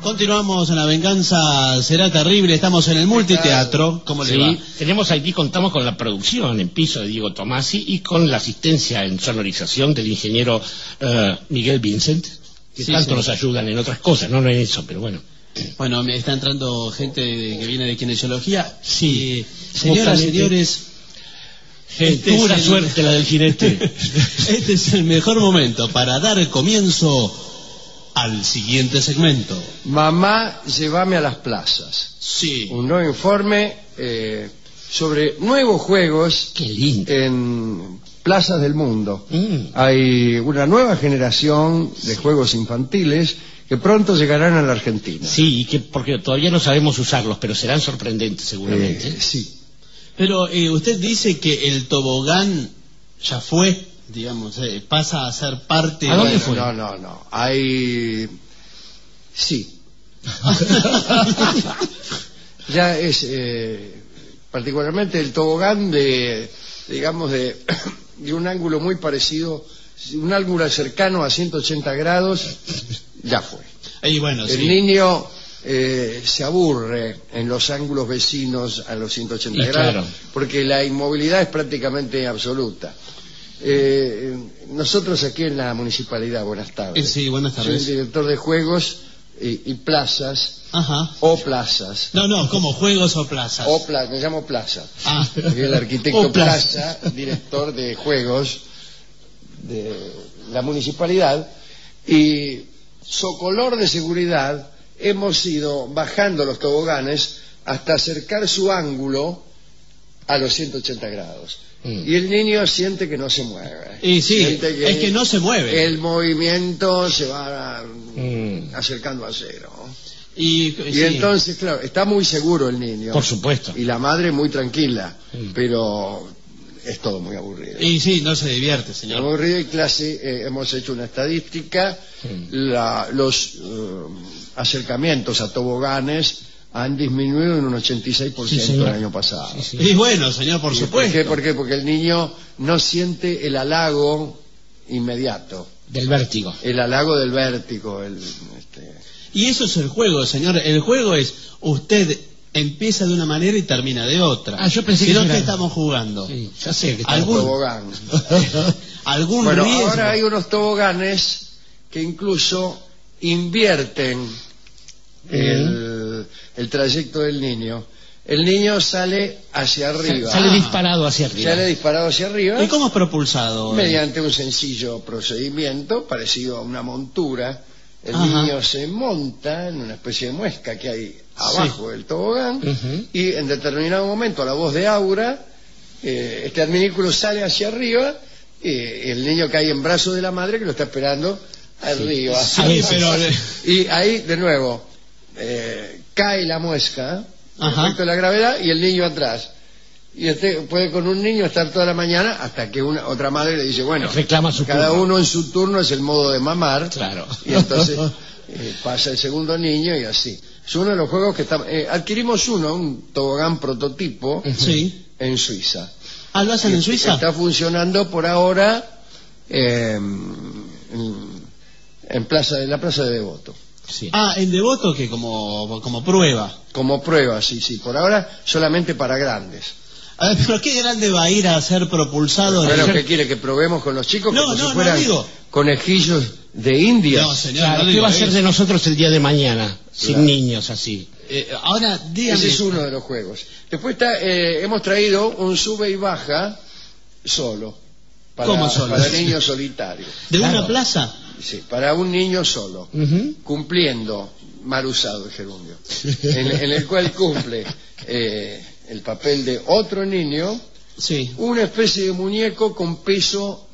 Continuamos en La Venganza Será Terrible. Estamos en el multiteatro. ¿Cómo le va? Tenemos aquí, contamos con la producción en piso de Diego Tomasi y con la asistencia en sonorización del ingeniero Miguel Vincent, que tanto nos ayudan en otras cosas, no en eso, pero bueno. Bueno, me está entrando gente que viene de kinesiología. Sí. Señoras, señores, pura suerte la del jinete. Este es el mejor momento para dar comienzo al siguiente segmento. Mamá, llévame a las plazas. Sí. Un nuevo informe sobre nuevos juegos. Qué lindo. En plazas del mundo. Hay una nueva generación de juegos infantiles que pronto llegarán a la Argentina. Sí, y que porque todavía no sabemos usarlos, pero serán sorprendentes seguramente. Sí. Pero usted dice que el tobogán ya fue, digamos, pasa a ser parte... ¿A dónde de... fue? No. Hay... Sí. Ya es... particularmente el tobogán de un ángulo muy parecido, un ángulo cercano a 180 grados, ya fue. Y bueno, el niño se aburre en los ángulos vecinos a los 180 grados, claro, porque la inmovilidad es prácticamente absoluta. Nosotros aquí en la municipalidad, buenas tardes. Sí, buenas tardes. Soy el director de juegos y plazas. Ajá. O plazas. No, ¿cómo? ¿Juegos o plazas? Me llamo Plaza. Ah. El arquitecto Plaza, director de juegos de la municipalidad. Y socolor de seguridad, hemos ido bajando los toboganes hasta acercar su ángulo a los 180 grados. Y el niño siente que no se mueve. Y sí, es que no se mueve. El movimiento se va acercando a cero. Y sí, entonces, claro, está muy seguro el niño. Por supuesto. Y la madre muy tranquila, pero es todo muy aburrido. Y sí, no se divierte, señor. Aburrido y clase, hemos hecho una estadística, los acercamientos a toboganes han disminuido en un 86% el año pasado. Sí. Y bueno, señor, por supuesto. ¿Por qué? Porque el niño no siente el halago inmediato. Del vértigo. El halago del vértigo. Y eso es el juego, señor. El juego es, usted empieza de una manera y termina de otra. Yo pensé que no ¿qué estamos jugando? Sí, ya sé que ¿Algún tobogán? ¿Algún riesgo? Ahora hay unos toboganes que incluso invierten el trayecto del niño. El niño sale hacia arriba. Sale disparado hacia arriba. ¿Y cómo es propulsado? Mediante un sencillo procedimiento parecido a una montura. El niño se monta en una especie de muesca que hay abajo del tobogán y en determinado momento, a la voz de Aura, este adminículo sale hacia arriba y el niño cae en brazos de la madre que lo está esperando arriba. Y ahí, de nuevo, cae la muesca, efecto de la gravedad, y el niño atrás. Y puede con un niño estar toda la mañana hasta que otra madre le dice, bueno, reclama su cada turno. uno en su turno, es el modo de mamar. Claro. Y entonces pasa el segundo niño y así. Es uno de los juegos que adquirimos un tobogán prototipo en Suiza. ¿Ah, lo hacen en Suiza? Está funcionando por ahora en la Plaza de Devoto. Sí. Ah, en Devoto, que como prueba. Como prueba, sí. Por ahora solamente para grandes. A ver, pero ¿qué grande va a ir a ser propulsado? Bueno, ¿qué quiere? ¿Que probemos con los chicos? No, como no, si fueran conejillos de India. No, señor, claro, ¿qué va a ser de nosotros el día de mañana? Sin niños así. Ahora, dígame. Ese es uno de los juegos. Después hemos traído un sube y baja solo. ¿Cómo solo? Para niños solitarios. ¿De una plaza? Sí, para un niño solo. Cumpliendo, mal usado el gerundio, en el cual cumple el papel de otro niño, una especie de muñeco con peso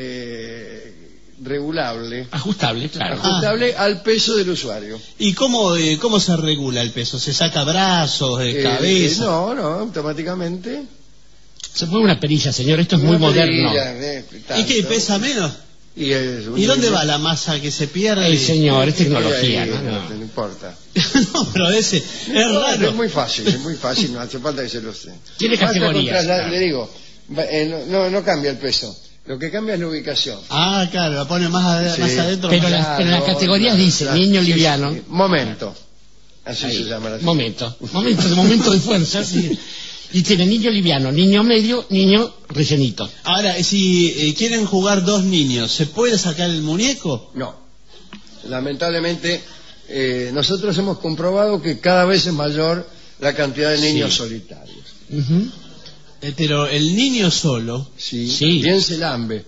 regulable. Ajustable, claro. Ajustable al peso del usuario. ¿Y cómo se regula el peso? ¿Se saca brazos, cabeza? No, automáticamente. Se pone una perilla, señor, esto es muy moderno. ¿Y qué, pesa menos? ¿Y dónde va la masa que se pierde? Señor, es tecnología. No importa. No, pero ese es raro. Es muy fácil, no hace falta que se lo sé. Tiene categorías. Le digo, no cambia el peso. Lo que cambia es la ubicación. Ah, claro, lo pone más adentro. Pero en las categorías dice niño liviano. Momento. Así Ahí, se llama la momento de fuerza. Sí. Y tiene niño liviano, niño medio, niño rellenito. Ahora, si quieren jugar dos niños, ¿se puede sacar el muñeco? No. Lamentablemente, nosotros hemos comprobado que cada vez es mayor la cantidad de niños solitarios. Pero el niño solo Sí. Bien se lambe.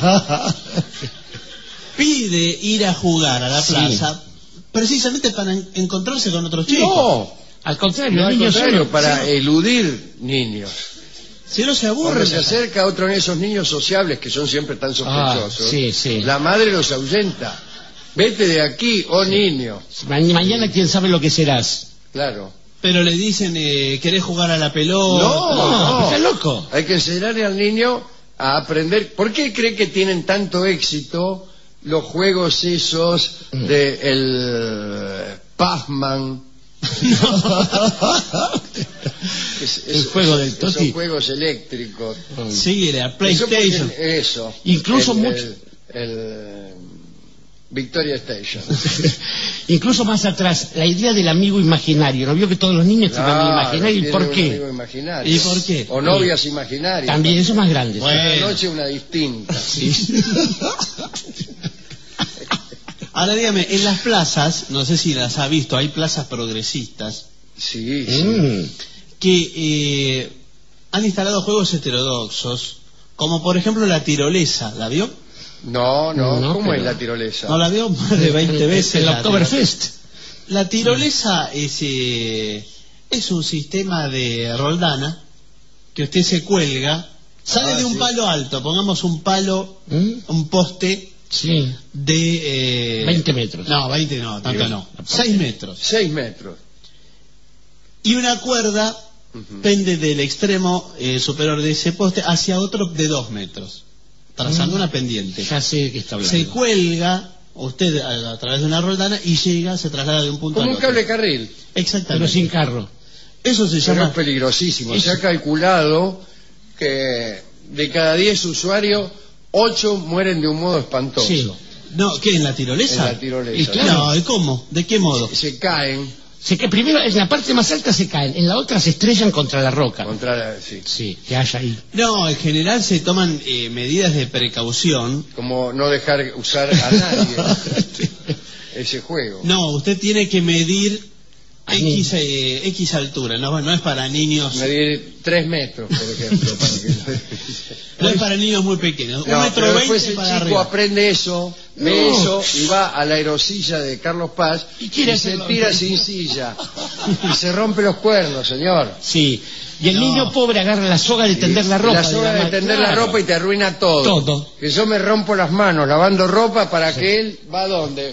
pide ir a jugar a la plaza precisamente para encontrarse con otros chicos. No, al contrario, al niño contrario, solo. para eludir niños. Si no se aburre. Cuando se acerca a otro de esos niños sociables que son siempre tan sospechosos, sí. la madre los ahuyenta. Vete de aquí, oh niño. Mañana quién sabe lo que serás. Claro. Pero le dicen, ¿querés jugar a la pelota? No. Está loco. Hay que enseñarle al niño a aprender. ¿Por qué cree que tienen tanto éxito los juegos esos de el Pac-Man? El juego del Toti. Esos juegos eléctricos. Sí, la PlayStation. Eso. Incluso el Victoria Station. Incluso más atrás, la idea del amigo imaginario. ¿No vio que todos los niños tienen amigo imaginario? ¿Y por qué? Amigo imaginario. ¿Y por qué? O novias imaginarias. También, eso es más grande. Cada noche una distinta. Ahora dígame, en las plazas, no sé si las ha visto, hay plazas progresistas Sí. que han instalado juegos heterodoxos, como por ejemplo la tirolesa. ¿La vio? No, ¿cómo pero- es la tirolesa? ¿No la vio? Más de 20 veces. El la Oktoberfest. La tirolesa es un sistema de roldana que usted se cuelga, sale de un palo alto, pongamos un palo, un poste Sí. de... 20 metros. No, 20 no, tanto no. 6 metros. 6 metros. Y una cuerda pende del extremo superior de ese poste hacia otro de 2 metros, trazando una pendiente. Ya sé de qué está hablando. Se cuelga usted a través de una roldana y llega, se traslada de un punto Como al un otro. cable carril. Exactamente. Pero sin carro. Eso se Pero llama... es peligrosísimo. Eso. Se ha calculado que de cada 10 usuarios, 8 mueren de un modo espantoso. Sí. No, ¿qué? ¿En la tirolesa? En la tirolesa. Y claro. No, ¿y cómo? ¿De qué modo? Se caen Sé que primero en la parte más alta se caen, en la otra se estrellan contra la roca. contra la... Sí. Sí, que haya ahí. No, en general se toman medidas de precaución. Como no dejar usar a nadie ese juego. No, usted tiene que medir Ahí. X altura, no es para niños, Medir 3 metros, por ejemplo. Para que... no es para niños muy pequeños, No, 1,20 pero m después el para chico arriba. aprende eso, ve eso y va a la aerosilla de Carlos Paz Y quiere se hacerlo. tira sin silla y se rompe los cuernos, señor. Sí. Y el No. niño pobre agarra la soga de tender la ropa. La soga de tender la ropa y te arruina todo. Todo. Que yo me rompo las manos lavando ropa para que él va a dónde.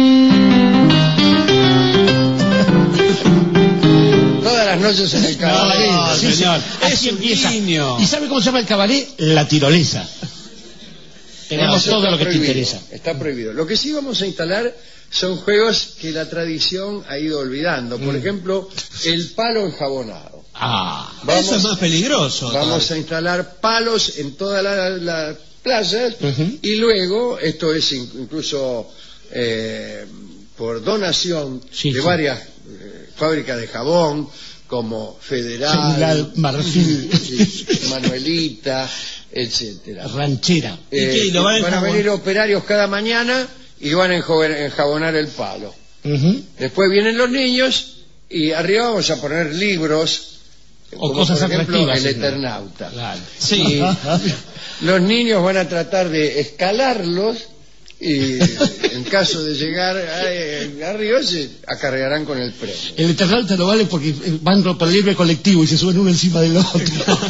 Todas las noches en el cabaret. No, Sí, señor, así es un empieza. niño. ¿Y sabe cómo se llama el cabaret? La tirolesa. Tenemos Eso todo está lo que te prohibido, interesa. Está prohibido. Lo que sí vamos a instalar son juegos que la tradición ha ido olvidando. Por ejemplo, el palo enjabonado. Ah. Eso es más peligroso. Vamos a instalar palos en todas las playas y luego, esto es incluso por donación Sí, de sí. varias fábricas de jabón, como General Marfil. Manuelita, etcétera. Ranchera. ¿Y qué? ¿Lo van a Van a enjabonar? venir operarios cada mañana y van a enjabonar el palo. Después vienen los niños y arriba vamos a poner libros O como cosas por ejemplo atractivas, El ¿no? Eternauta. Claro. Sí. Y los niños van a tratar de escalarlos y en caso de llegar arriba se acarrearán con el premio. El Eternauta lo vale porque van por el libre colectivo y se suben uno encima del otro.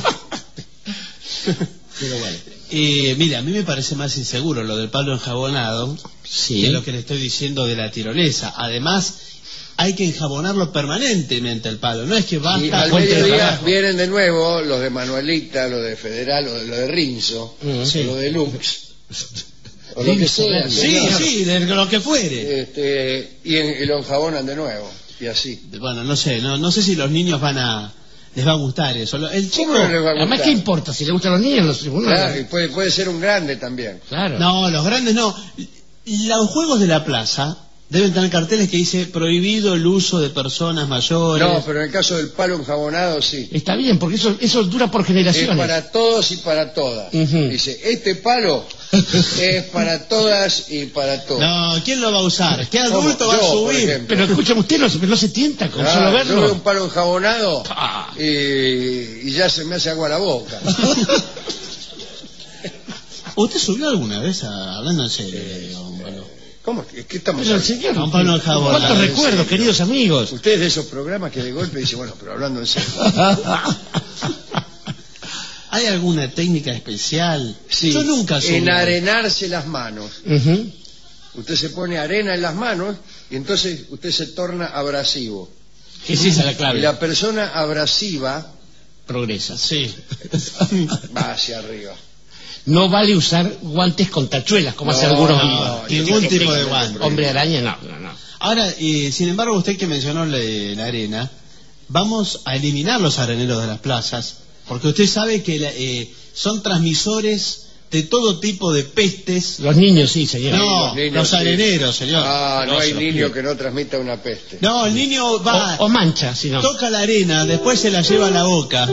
Pero bueno. Mira, a mí me parece más inseguro lo del palo enjabonado Sí. que lo que le estoy diciendo de la tirolesa. Además, hay que enjabonarlo permanentemente el palo. No es que Y basta... al fuente de mediodía trabajo. vienen de nuevo los de Manuelita, los de Federal, los de Rinzo, Sí. los de Lux, o lo que sea. Sí, señor. sí, de lo que fuere. Y lo enjabonan de nuevo, y así. Bueno, no sé si los niños van a les va a gustar eso. El chico... ¿Cómo no les va a Además, gustar? ¿qué importa? Si le gustan los niños, Claro, y puede ser un grande también. Claro. No, los grandes no. Los juegos de la plaza deben tener carteles que dice prohibido el uso de personas mayores. No, pero en el caso del palo enjabonado sí. Está bien, porque eso dura por Es generaciones. para todos y para todas. Dice, este palo es para todas y para todos. No, ¿quién lo va a usar? ¿Qué ¿Cómo? adulto va a Yo, por subir? ejemplo. Pero escúchame, usted no se tienta con Ah, solo yo verlo. veo un palo enjabonado Ah. y ya se me hace agua la boca. ¿Usted subió alguna vez hablando en serio? Bueno. ¿Cómo? ¿Qué estamos Pero el hablando? señor, Un palo enjabonado, ¿cuántos en recuerdos, serio. queridos amigos? Ustedes de esos programas que de golpe dicen, bueno, pero hablando en serio. ¿Hay alguna técnica especial? Sí, Yo nunca subí. enarenarse las manos. Ujú. Usted se pone arena en las manos y entonces usted se torna abrasivo. ¿Qué es esa la Y clave? la persona abrasiva Progresa. Sí. va hacia arriba. No vale usar guantes con tachuelas, como hace No, algunos no, amigos. ningún tipo de guante. Hombre araña, no. Ahora, sin embargo, usted que mencionó la arena, vamos a eliminar los areneros de las plazas, porque usted sabe que son transmisores de todo tipo de pestes. Los niños sí, señor. No, los niños, los sí. areneros, señor. Ah, no No, hay se lo niño pido. que no transmita una peste. No, el niño va, O mancha, si no. toca la arena, después se la lleva a la boca.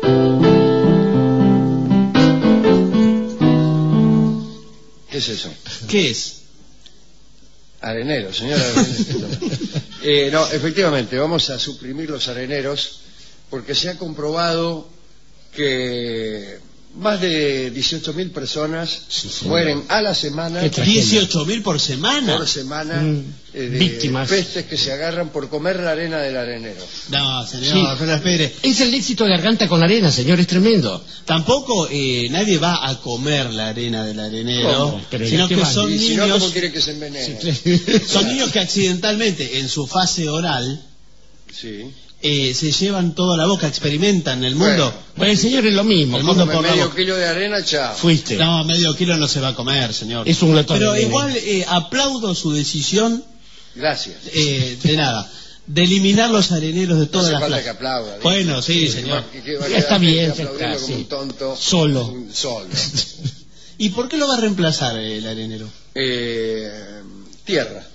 ¿Qué es eso? ¿Qué es? Arenero, señora. No, efectivamente, vamos a suprimir los areneros porque se ha comprobado que más de 18.000 personas Sí, señor. mueren a la semana Qué tragedia. 18.000 por semana. de Víctimas. pestes que se agarran por comer la arena del arenero. No, señor, Sí. pero espere. Es el éxito de Garganta con arena, señor, es tremendo. Tampoco nadie va a comer la arena del arenero, ¿Cómo? Pero sino ya que que van. son Y si no, niños, ¿cómo quiere que se envenene? son niños que accidentalmente en su fase oral Sí. se llevan toda la boca, experimentan el mundo. Bueno, el señor es lo mismo. El mundo Come por la medio boca. kilo de arena, chao. Fuiste. No, medio kilo no se va a comer, señor. Es un glotón. Pero nene. igual aplaudo su decisión, Gracias. de nada, de eliminar los areneros de No todas hace las falta plazas. que aplauda. ¿viste? Bueno, sí, señor. Que va a Ya quedar está bien, gente ya aplaudiendo está, como sí. un tonto. Solo. Solo. ¿Y por qué lo va a reemplazar el arenero? Tierra.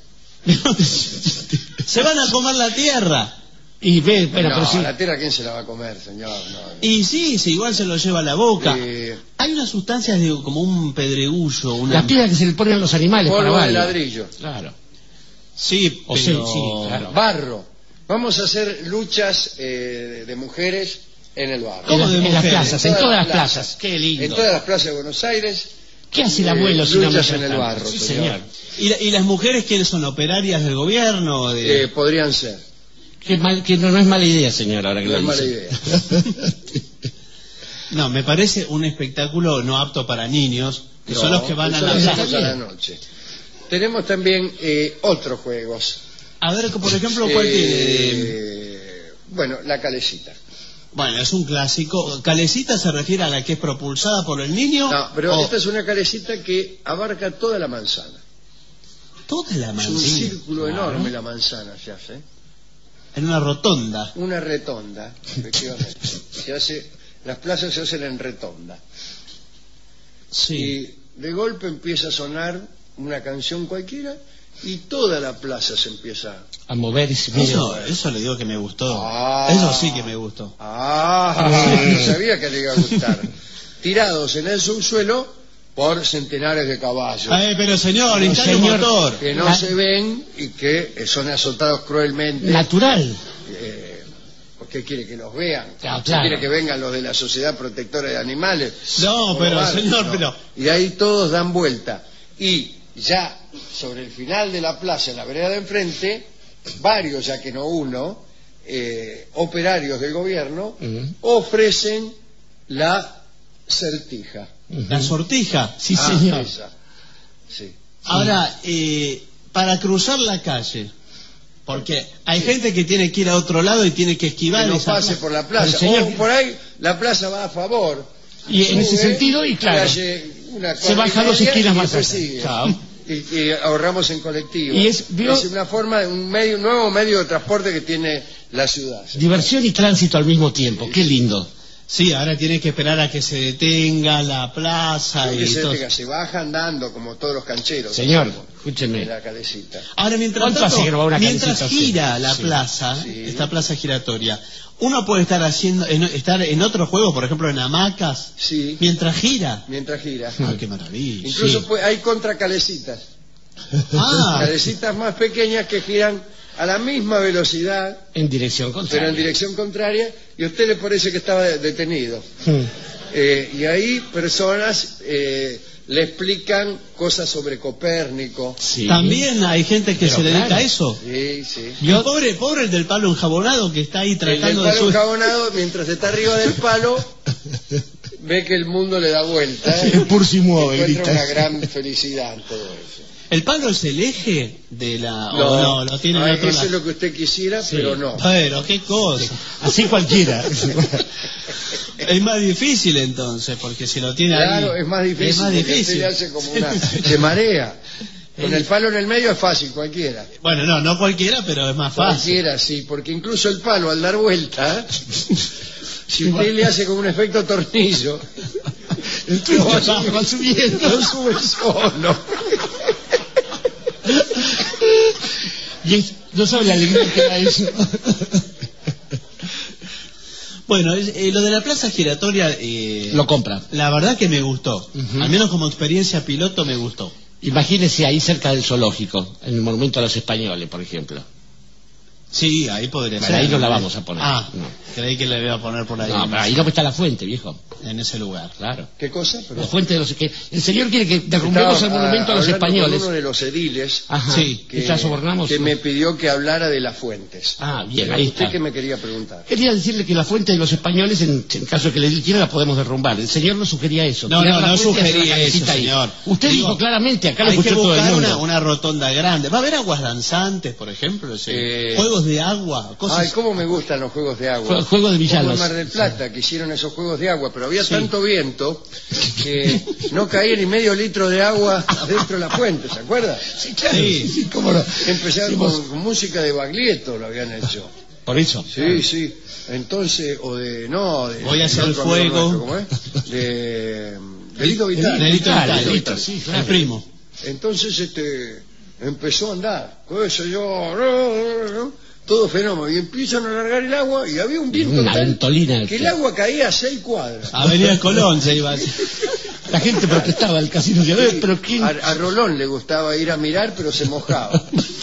Se van a comer la tierra. Y ve, bueno, No, pero sí. la tierra, ¿quién se la va a comer, señor? No. Y sí, igual se lo lleva a la boca. Eh, Hay unas sustancias como un pedregullo, una... Las piedras que se le ponen a los animales para polvo de varios. ladrillo. Claro. Sí, O pero... sí, claro. Barro. Vamos a hacer luchas de mujeres en el barro. ¿Cómo de En las mujeres? plazas, en todas las plazas. Qué En lindo. todas las plazas de Buenos Aires. ¿Qué hace el abuelo si no luchas me en el trata? barro, Sí, señor. señor. ¿Y las mujeres quiénes son? ¿Operarias del gobierno? Podrían ser. Que no es mala idea, señor, ahora que No lo es mala dice. idea. No, me parece un espectáculo no apto para niños, que son los que van a eso la lo plaza. hacemos a la noche. Tenemos también otros juegos. A ver, por ejemplo, ¿cuál tiene? Bueno, la calecita. Bueno, es un clásico. ¿Calecita se refiere a la que es propulsada por el niño? No, pero o esta es una calecita que abarca toda la manzana. toda la Es un manzana? círculo Claro. enorme la manzana se hace. En una rotonda. Una retonda, efectivamente. Las plazas se hacen en retonda. Sí. Y de golpe empieza a sonar una canción cualquiera y toda la plaza se empieza... A moverse. Eso le digo que me gustó. Ah. Eso sí que me gustó. No sabía que le iba a gustar. Tirados en el subsuelo por centenares de caballos. Pero señor, instale un señor, motor. Que no se ven y que son azotados cruelmente. Natural. ¿Por qué quiere que los vean? Claro, ¿Usted claro. quiere que vengan los de la Sociedad Protectora de Animales? No, pero, Por señor, no. pero... Y ahí todos dan vuelta. Y ya sobre el final de la plaza, en la vereda de enfrente, varios, ya que no uno, operarios del gobierno, ofrecen la sortija. La sortija. Sí, señor. Esa. Sí. Ahora, para cruzar la calle, porque hay gente que tiene que ir a otro lado y tiene que esquivar Que no esa pase plaza. por la plaza. Pero, señor, O por ahí la plaza va a favor. Y en ese Sube, sentido, y claro, calle, una se baja cuadra y 2 media esquinas y más después allá. sigue. Chao. y ahorramos en colectivo. Y es una forma, un nuevo medio de transporte que tiene la ciudad. Diversión y tránsito al mismo tiempo, qué lindo. Sí, ahora tiene que esperar a que se detenga la plaza y todo. Se baja andando como todos los cancheros. Señor, escúcheme. En la calecita. Ahora, mientras gira la plaza, esta plaza giratoria, uno puede estar estar en otro juego, por ejemplo en hamacas, mientras gira. Ah, qué maravilla. Incluso hay contracalecitas. Calecitas más pequeñas que giran a la misma velocidad, en dirección contraria. Pero en dirección contraria, y a usted le parece que estaba detenido. Y ahí personas le explican cosas sobre Copérnico. También hay gente que se dedica a eso. Sí. Y el pobre el del palo enjabonado que está ahí tratando de... El palo enjabonado, mientras está arriba del palo, ve que el mundo le da vuelta. Encuentra una gran felicidad en todo eso. ¿El palo es el eje de la...? No, lo tiene en otro eso lado. es lo que usted quisiera, pero no. Pero, qué cosa. Así cualquiera. Es más difícil entonces, porque si lo tiene ahí... Claro, es más difícil. Usted le hace como se marea. Con el palo en el medio es fácil, cualquiera. Bueno, no cualquiera, pero es más fácil. Cualquiera, sí, porque incluso el palo al dar vuelta, si usted le hace como un efecto tornillo, va subiendo. No sube solo. Y no sabe la alegría que da eso. Bueno, lo de la plaza giratoria... lo compra. La verdad que me gustó. Al menos como experiencia piloto me gustó. Imagínese ahí cerca del zoológico, en el Monumento a los Españoles, por ejemplo. Sí, ahí podría ser. Ahí no la vamos a poner. Creí que la iba a poner por ahí. No, pero ahí no está la fuente, viejo. En ese lugar. Claro. ¿Qué cosa? Perdón. La fuente de los... que el señor quiere que derrumbemos el monumento a los españoles. Uno de los ediles que me pidió que hablara de las fuentes. Bien, ahí está. ¿Usted qué me quería preguntar? Quería decirle que la fuente de los españoles, en caso de que le quiera, la podemos derrumbar. El señor no sugería eso. No sugería eso, señor. Usted dijo claramente, acá lo hay escuchó que todo el buscar mundo. una rotonda grande. ¿Va a haber aguas danzantes, por ejemplo? Juegos de agua, cosas... Ay, cómo me gustan los juegos de agua. Juegos de Villanos. Como en Mar del Plata, que hicieron esos juegos de agua, pero había tanto viento que no caía ni medio litro de agua dentro de la fuente, ¿se acuerda? Sí, claro. Sí, cómo no. Empezaron con música de Baglietto, lo habían hecho. ¿Por eso? Sí. Entonces, Voy a hacer el fuego. ¿Cómo es? De Lito Vitale. Lito Vitale, sí, claro. El primo. Entonces, empezó a andar. Por eso todo fenómeno, y empiezan a largar el agua y había un viento tal que el agua caía a 6 cuadras. Avenida Colón se iba. La gente protestaba del casino. Pero a Rolón le gustaba ir a mirar, pero se mojaba.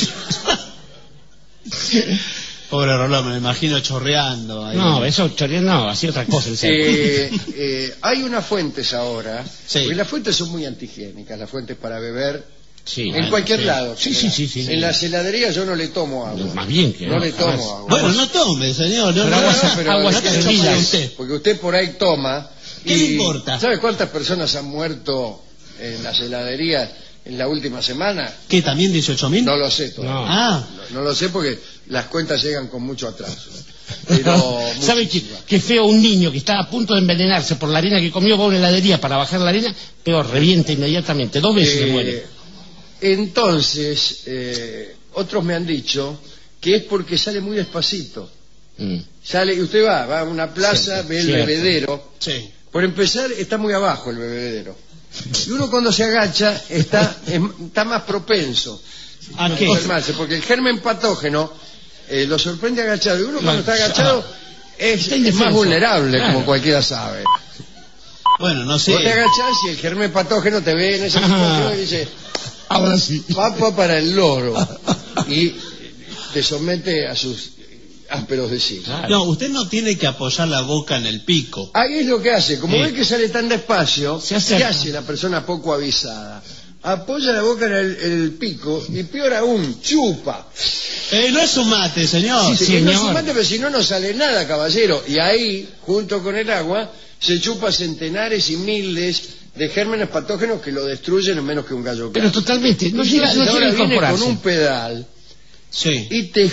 Pobre Rolón, me lo imagino chorreando. Ahí. No, eso chorreando no, hacía otra cosa. Hay unas fuentes ahora, porque las fuentes son muy antihigiénicas, las fuentes para beber. En cualquier lado. Sí. En las heladerías yo no le tomo agua. Más bien que no le tomo agua. Bueno, no tome, señor. Porque usted por ahí toma. ¿Qué le importa? ¿Sabe cuántas personas han muerto en las heladerías en la última semana? ¿Qué, también 18.000? No lo sé todavía. No lo sé porque las cuentas llegan con mucho atraso. Pero ¿sabe qué feo un niño que está a punto de envenenarse por la arena que comió, va a una heladería para bajar la arena? Peor, revienta inmediatamente. 2 veces se muere. Entonces, otros me han dicho que es porque sale muy despacito. Sale, y usted va a una plaza, ve el bebedero. Por empezar, está muy abajo el bebedero. Y uno cuando se agacha está más propenso a enfermarse, porque el germen patógeno lo sorprende agachado. Y uno cuando está agachado es más vulnerable, como cualquiera sabe. Bueno, no sé. Vos te agachás y el germen patógeno te ve en esa situación y dice... Ahora sí. Papa para el loro. Y te somete a sus ásperos designios. No, usted no tiene que apoyar la boca en el pico. Ahí es lo que hace. Como ve que sale tan despacio, ¿qué hace la persona poco avisada? Apoya la boca en el pico y peor aún, chupa. No es un mate, señor. Sí, no es un mate, pero si no, no sale nada, caballero. Y ahí, junto con el agua, se chupa centenares y miles de gérmenes patógenos que lo destruyen en menos que un gallo. Pero totalmente, no llega a viene con un pedal y te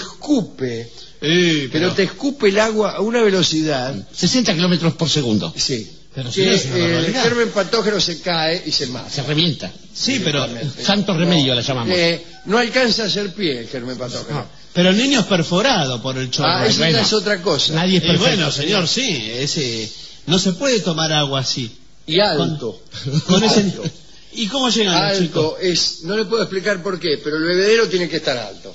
escupe, pero te escupe el agua a una velocidad 60 kilómetros por segundo. Sí. Pero que el germen patógeno se cae y se mata. Se revienta. Sí, pero santo remedio la llamamos. No alcanza a hacer pie el germen patógeno. Pero el niño es perforado por el chorro. Eso ya es otra cosa. Nadie es perfecto. Bueno, señor, sí, no se puede tomar agua así. Y alto. Con ese... ¿Y cómo llegan los chicos? Alto, no le puedo explicar por qué, pero el bebedero tiene que estar alto.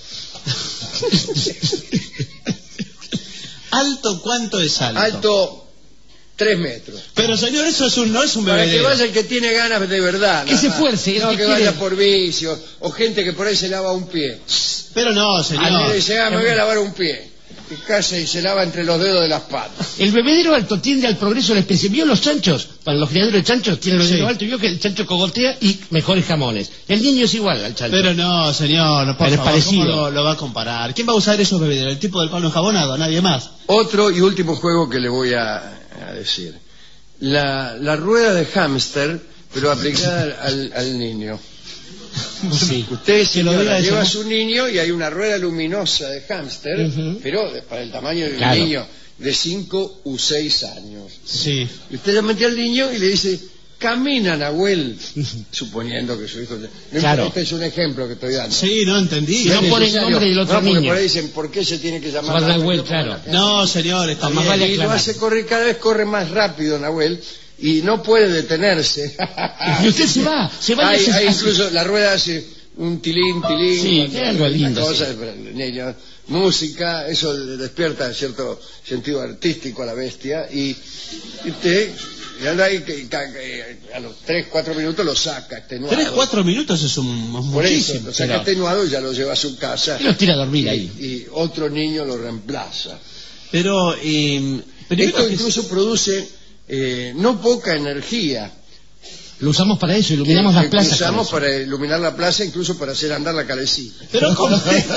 ¿Alto cuánto es alto? Alto 3 metros. Pero señor, eso no es un bebedero. Para que vaya el que tiene ganas de verdad. Que se esfuerce. No que vaya por vicio, o gente que por ahí se lava un pie. Pero no, señor. Me dice, me voy a lavar un pie. Y casi y se lava entre los dedos de las patas. El bebedero alto tiende al progreso de la especie. ¿Vio los chanchos? Para los criaderos de chanchos tienen el bebedero alto. Y vio que el chancho cogotea y mejores jamones. El niño es igual al chancho. Pero no, señor, por favor, parecido. ¿cómo lo va a comparar? ¿Quién va a usar esos bebederos? ¿El tipo del palo enjabonado? Nadie más. Otro y último juego que le voy a decir. La rueda de hámster, pero aplicada al niño. Sí. Usted lleva a su niño y hay una rueda luminosa de hámster, pero para el tamaño de un niño de 5 u 6 años. Sí. Y usted le mete al niño y le dice, camina, Nahuel, suponiendo que su hijo... Claro. Este es un ejemplo que estoy dando. Sí, no entendí. Si no pone el nombre del otro niño. Por ahí dicen, ¿por qué se tiene que llamar Nahuel? Claro. No, señor, está más bien. vale Y lo hace correr, cada vez corre más rápido, Nahuel, y no puede detenerse. Y usted se va. Hay incluso la rueda hace un tilín. Sí, qué algo lindo. Cosa, niño, música, eso le despierta cierto sentido artístico a la bestia, y usted anda ahí, a los 3-4 minutos lo saca extenuado. 3-4 minutos es muchísimo. Por eso, lo saca extenuado y ya lo lleva a su casa. Y lo tira a dormir ahí. Y otro niño lo reemplaza. Pero esto incluso produce no poca energía. Lo usamos para eso, iluminamos las plazas. Lo usamos para iluminar la plaza, incluso para hacer andar la calecita. Pero ¿cómo?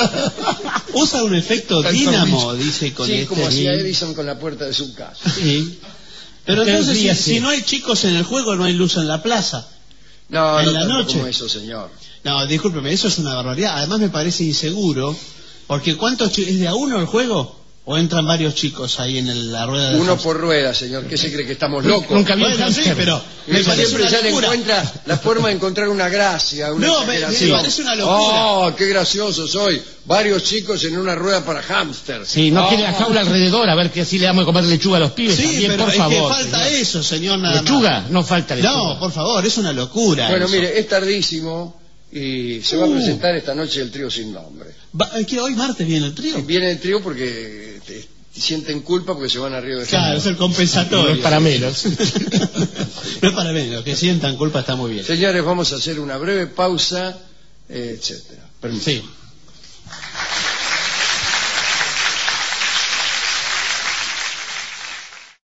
Usa un efecto dínamo, dice con sí, como hacía Edison con la puerta de su casa. Sí. Pero entonces, si no hay chicos en el juego, no hay luz en la plaza. No, en no la noche. como eso, señor. No, discúlpeme, eso es una barbaridad. Además me parece inseguro, porque ¿cuántos es de a uno el juego? ¿O entran varios chicos ahí en la rueda de Uno por rueda, señor. ¿Qué se cree que estamos locos? Nunca vi bueno, sí, pero me siempre ya le encuentra la forma de encontrar una gracia, una exageración. Me parece una locura. Oh, qué gracioso soy. Varios chicos en una rueda para hámster. Sí, no quiere la jaula alrededor, a ver que así le damos de comer lechuga a los pibes. Sí, también, pero por es favor, que falta señor. eso, señor, nada ¿Lechuga? más. No falta lechuga. No, por favor, es una locura. Bueno, eso. mire, es tardísimo y se va a presentar esta noche el trío sin nombre. ¿Que hoy martes viene el trío? Viene el trío porque sienten culpa porque se van a Río de Janeiro. Claro, es el compensatorio. No es para menos. No es para menos, que sientan culpa está muy bien. Señores, vamos a hacer una breve pausa, etcétera. Sí.